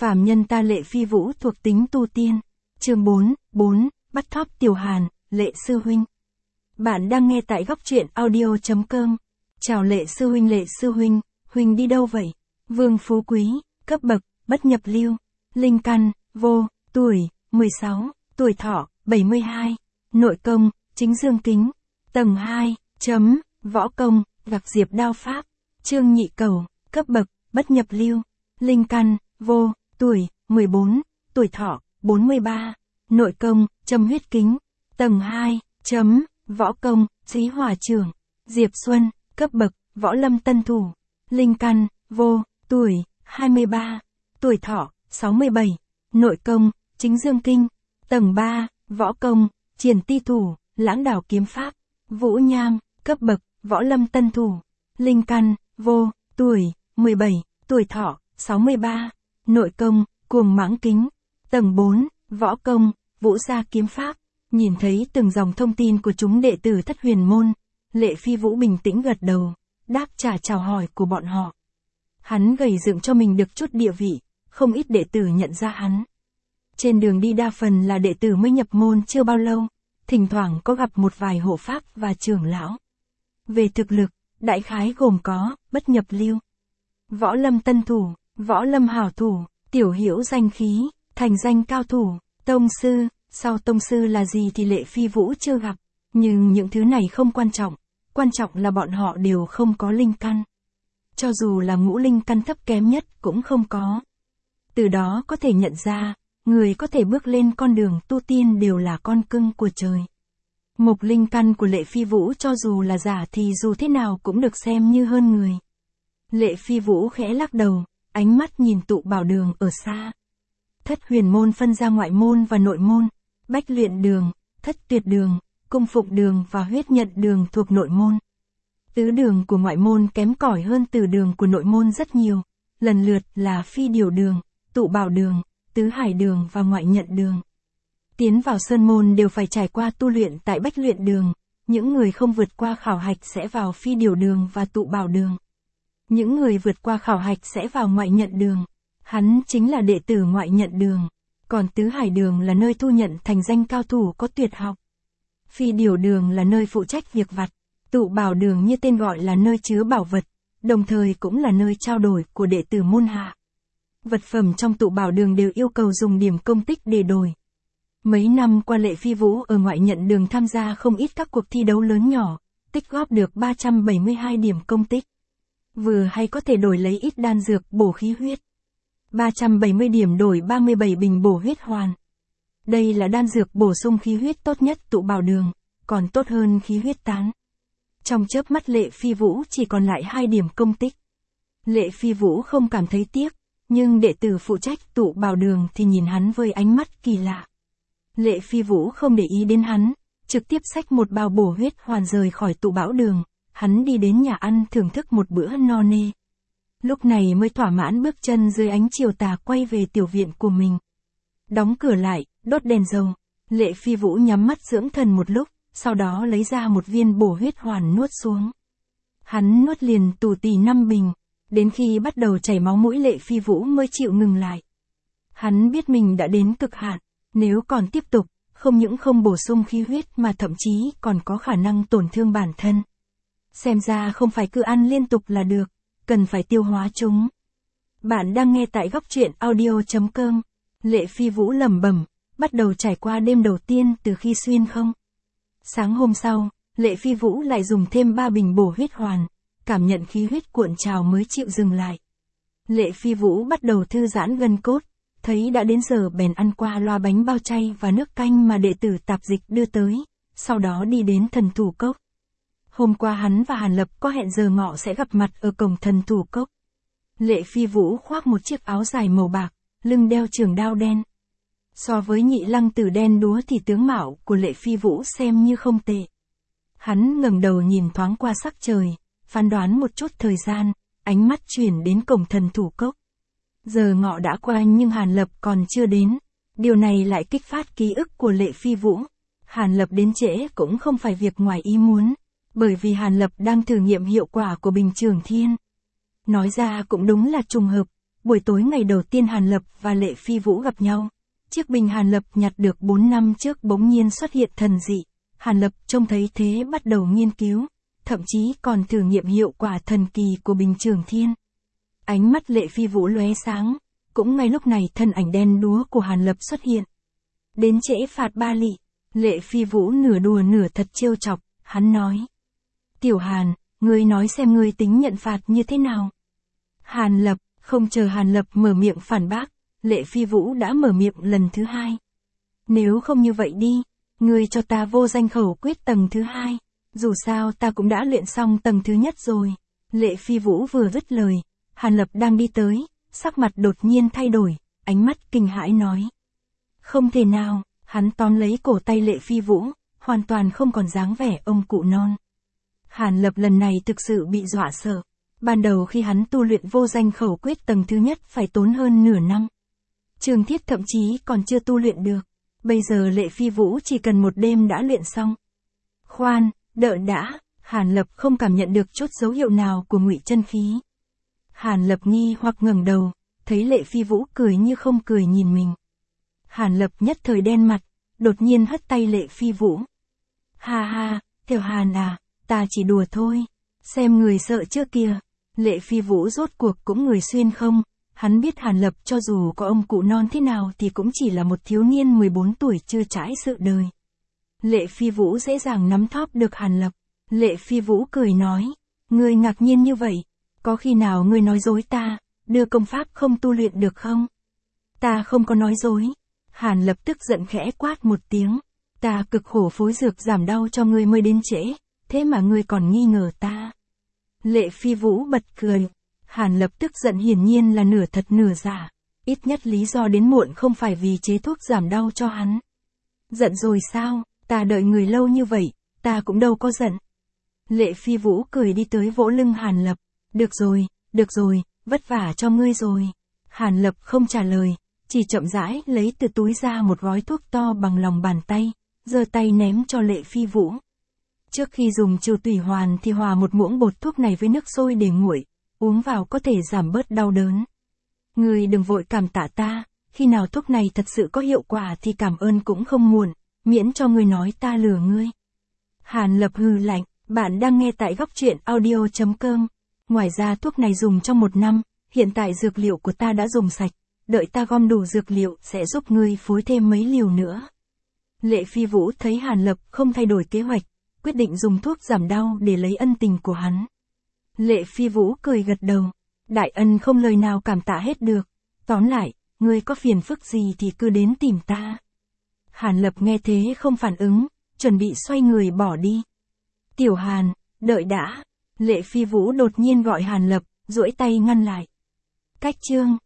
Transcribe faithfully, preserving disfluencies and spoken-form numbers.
Phàm nhân ta Lệ Phi Vũ thuộc tính tu tiên. Chương bốn, bốn, bắt thóp Tiểu Hàn, Lệ sư huynh. Bạn đang nghe tại góc truyện audio chấm com. Chào Lệ sư huynh. Lệ sư huynh, huynh đi đâu vậy? Vương phú quý, cấp bậc, bất nhập lưu. Linh căn, vô, tuổi, mười sáu, tuổi thọ, bảy mươi hai. Nội công, chính dương kính. Tầng hai, chấm, võ công, gạc diệp đao pháp. Trương nhị cầu, cấp bậc, bất nhập lưu. Linh căn, vô, tuổi, mười bốn, tuổi thọ, bốn mươi ba. Nội công, châm huyết kính. Tầng hai, chấm, võ công, Chí hỏa trưởng. Diệp Xuân, cấp bậc, võ lâm tân thủ. Linh căn, vô, tuổi, hai mươi ba. Tuổi thọ, sáu mươi bảy. Nội công, chính dương kinh. Tầng ba, võ công, triển ti thủ, lãng đảo kiếm pháp. Vũ Nham, cấp bậc, võ lâm tân thủ. Linh căn, vô, tuổi, mười bảy. Tuổi thọ, sáu mươi ba. Nội công, cuồng mãng kính. Tầng bốn, võ công, vũ gia kiếm pháp. Nhìn thấy từng dòng thông tin của chúng đệ tử Thất Huyền Môn, Lệ Phi Vũ bình tĩnh gật đầu, đáp trả chào hỏi của bọn họ. Hắn gầy dựng cho mình được chút địa vị, không ít đệ tử nhận ra hắn. Trên đường đi đa phần là đệ tử mới nhập môn chưa bao lâu, thỉnh thoảng có gặp một vài hộ pháp và trưởng lão. Về thực lực, đại khái gồm có, bất nhập lưu, võ lâm tân thủ, võ lâm hảo thủ, tiểu hiểu danh khí, thành danh cao thủ, tông sư. Sau tông sư là gì thì Lệ Phi Vũ chưa gặp, nhưng những thứ này không quan trọng, quan trọng là bọn họ đều không có linh căn. Cho dù là ngũ linh căn thấp kém nhất cũng không có. Từ đó có thể nhận ra, người có thể bước lên con đường tu tiên đều là con cưng của trời. Mục linh căn của Lệ Phi Vũ cho dù là giả thì dù thế nào cũng được xem như hơn người. Lệ Phi Vũ khẽ lắc đầu, ánh mắt nhìn tụ bảo đường ở xa. Thất Huyền Môn phân ra ngoại môn và nội môn. Bách luyện đường, thất tuyệt đường, cung phụng đường và huyết nhận đường thuộc nội môn. Tứ đường của ngoại môn kém cỏi hơn từ đường của nội môn rất nhiều, lần lượt là phi điều đường, tụ bảo đường, tứ hải đường và ngoại nhận đường. Tiến vào sơn môn đều phải trải qua tu luyện tại bách luyện đường, những người không vượt qua khảo hạch sẽ vào phi điều đường và tụ bảo đường. Những người vượt qua khảo hạch sẽ vào ngoại nhận đường, hắn chính là đệ tử ngoại nhận đường. Còn tứ hải đường là nơi thu nhận thành danh cao thủ có tuyệt học. Phi điều đường là nơi phụ trách việc vặt. Tụ bảo đường như tên gọi là nơi chứa bảo vật, đồng thời cũng là nơi trao đổi của đệ tử môn hạ. Vật phẩm trong tụ bảo đường đều yêu cầu dùng điểm công tích để đổi. Mấy năm qua Lệ Phi Vũ ở ngoại nhận đường tham gia không ít các cuộc thi đấu lớn nhỏ, tích góp được ba trăm bảy mươi hai điểm công tích. Vừa hay có thể đổi lấy ít đan dược bổ khí huyết. ba trăm bảy mươi điểm đổi ba mươi bảy bình bổ huyết hoàn. Đây là đan dược bổ sung khí huyết tốt nhất tụ bảo đường, còn tốt hơn khí huyết tán. Trong chớp mắt Lệ Phi Vũ chỉ còn lại hai điểm công tích. Lệ Phi Vũ không cảm thấy tiếc, nhưng đệ tử phụ trách tụ bảo đường thì nhìn hắn với ánh mắt kỳ lạ. Lệ Phi Vũ không để ý đến hắn, trực tiếp xách một bao bổ huyết hoàn rời khỏi tụ bảo đường, hắn đi đến nhà ăn thưởng thức một bữa no nê. Lúc này mới thỏa mãn bước chân dưới ánh chiều tà quay về tiểu viện của mình. Đóng cửa lại, đốt đèn dầu. Lệ Phi Vũ nhắm mắt dưỡng thần một lúc, sau đó lấy ra một viên bổ huyết hoàn nuốt xuống. Hắn nuốt liền tù tì năm bình, đến khi bắt đầu chảy máu mũi Lệ Phi Vũ mới chịu ngừng lại. Hắn biết mình đã đến cực hạn, nếu còn tiếp tục, không những không bổ sung khí huyết mà thậm chí còn có khả năng tổn thương bản thân. Xem ra không phải cứ ăn liên tục là được, cần phải tiêu hóa chúng. Bạn đang nghe tại góc truyện audio chấm com. Lệ Phi Vũ lẩm bẩm, bắt đầu trải qua đêm đầu tiên từ khi xuyên không. Sáng hôm sau, Lệ Phi Vũ lại dùng thêm ba bình bổ huyết hoàn, cảm nhận khí huyết cuộn trào mới chịu dừng lại. Lệ Phi Vũ bắt đầu thư giãn gân cốt, thấy đã đến giờ bèn ăn qua loa bánh bao chay và nước canh mà đệ tử tạp dịch đưa tới, sau đó đi đến thần thủ cốc. Hôm qua hắn và Hàn Lập có hẹn giờ ngọ sẽ gặp mặt ở cổng thần thủ cốc. Lệ Phi Vũ khoác một chiếc áo dài màu bạc, lưng đeo trường đao đen. So với nhị lăng tử đen đúa thì tướng mạo của Lệ Phi Vũ xem như không tệ. Hắn ngẩng đầu nhìn thoáng qua sắc trời, phán đoán một chút thời gian, ánh mắt chuyển đến cổng thần thủ cốc. Giờ ngọ đã qua nhưng Hàn Lập còn chưa đến. Điều này lại kích phát ký ức của Lệ Phi Vũ. Hàn Lập đến trễ cũng không phải việc ngoài ý muốn, bởi vì Hàn Lập đang thử nghiệm hiệu quả của bình trường thiên. Nói ra cũng đúng là trùng hợp, buổi tối ngày đầu tiên Hàn Lập và Lệ Phi Vũ gặp nhau. Chiếc bình Hàn Lập nhặt được bốn năm trước bỗng nhiên xuất hiện thần dị. Hàn Lập trông thấy thế bắt đầu nghiên cứu, thậm chí còn thử nghiệm hiệu quả thần kỳ của bình Trường Thiên. Ánh mắt Lệ Phi Vũ lóe sáng, cũng ngay lúc này thân ảnh đen đúa của Hàn Lập xuất hiện. Đến trễ phạt ba lị, Lệ Phi Vũ nửa đùa nửa thật trêu chọc, hắn nói. Tiểu Hàn, ngươi nói xem ngươi tính nhận phạt như thế nào? Hàn Lập, không chờ Hàn Lập mở miệng phản bác, Lệ Phi Vũ đã mở miệng lần thứ hai. Nếu không như vậy đi, ngươi cho ta vô danh khẩu quyết tầng thứ hai, dù sao ta cũng đã luyện xong tầng thứ nhất rồi. Lệ Phi Vũ vừa dứt lời, Hàn Lập đang đi tới, sắc mặt đột nhiên thay đổi, ánh mắt kinh hãi nói. Không thể nào, hắn tóm lấy cổ tay Lệ Phi Vũ, hoàn toàn không còn dáng vẻ ông cụ non. Hàn Lập lần này thực sự bị dọa sợ. Ban đầu khi hắn tu luyện vô danh khẩu quyết tầng thứ nhất phải tốn hơn nửa năm. Trường Thiết thậm chí còn chưa tu luyện được. Bây giờ Lệ Phi Vũ chỉ cần một đêm đã luyện xong. Khoan, đợi đã, Hàn Lập không cảm nhận được chút dấu hiệu nào của ngụy chân khí. Hàn Lập nghi hoặc ngẩng đầu, thấy Lệ Phi Vũ cười như không cười nhìn mình. Hàn Lập nhất thời đen mặt, đột nhiên hất tay Lệ Phi Vũ. Ha ha, Tiểu Hàn à, ta chỉ đùa thôi, xem người sợ chưa kìa. Lệ Phi Vũ rốt cuộc cũng người xuyên không, hắn biết Hàn Lập cho dù có ông cụ non thế nào thì cũng chỉ là một thiếu niên mười bốn tuổi chưa trải sự đời. Lệ Phi Vũ dễ dàng nắm thóp được Hàn Lập. Lệ Phi Vũ cười nói, ngươi ngạc nhiên như vậy, có khi nào ngươi nói dối ta, đưa công pháp không tu luyện được không? Ta không có nói dối. Hàn Lập tức giận khẽ quát một tiếng, ta cực khổ phối dược giảm đau cho ngươi mới đến trễ, thế mà ngươi còn nghi ngờ ta. Lệ Phi Vũ bật cười. Hàn Lập tức giận hiển nhiên là nửa thật nửa giả. Ít nhất lý do đến muộn không phải vì chế thuốc giảm đau cho hắn. Giận rồi sao, ta đợi người lâu như vậy, ta cũng đâu có giận. Lệ Phi Vũ cười đi tới vỗ lưng Hàn Lập. Được rồi, được rồi, vất vả cho ngươi rồi. Hàn Lập không trả lời, chỉ chậm rãi lấy từ túi ra một gói thuốc to bằng lòng bàn tay, giơ tay ném cho Lệ Phi Vũ. Trước khi dùng trừ tủy hoàn thì hòa một muỗng bột thuốc này với nước sôi để nguội, uống vào có thể giảm bớt đau đớn. Ngươi đừng vội cảm tạ ta, khi nào thuốc này thật sự có hiệu quả thì cảm ơn cũng không muộn, miễn cho ngươi nói ta lừa ngươi. Hàn Lập hừ lạnh, bạn đang nghe tại góc truyện audio chấm com. Ngoài ra thuốc này dùng trong một năm, hiện tại dược liệu của ta đã dùng sạch, đợi ta gom đủ dược liệu sẽ giúp ngươi phối thêm mấy liều nữa. Lệ Phi Vũ thấy Hàn Lập không thay đổi kế hoạch, quyết định dùng thuốc giảm đau để lấy ân tình của hắn. Lệ Phi Vũ cười gật đầu, đại ân không lời nào cảm tạ hết được, tóm lại, ngươi có phiền phức gì thì cứ đến tìm ta. Hàn Lập nghe thế không phản ứng, chuẩn bị xoay người bỏ đi. Tiểu Hàn, đợi đã. Lệ Phi Vũ đột nhiên gọi Hàn Lập, duỗi tay ngăn lại. Cách chương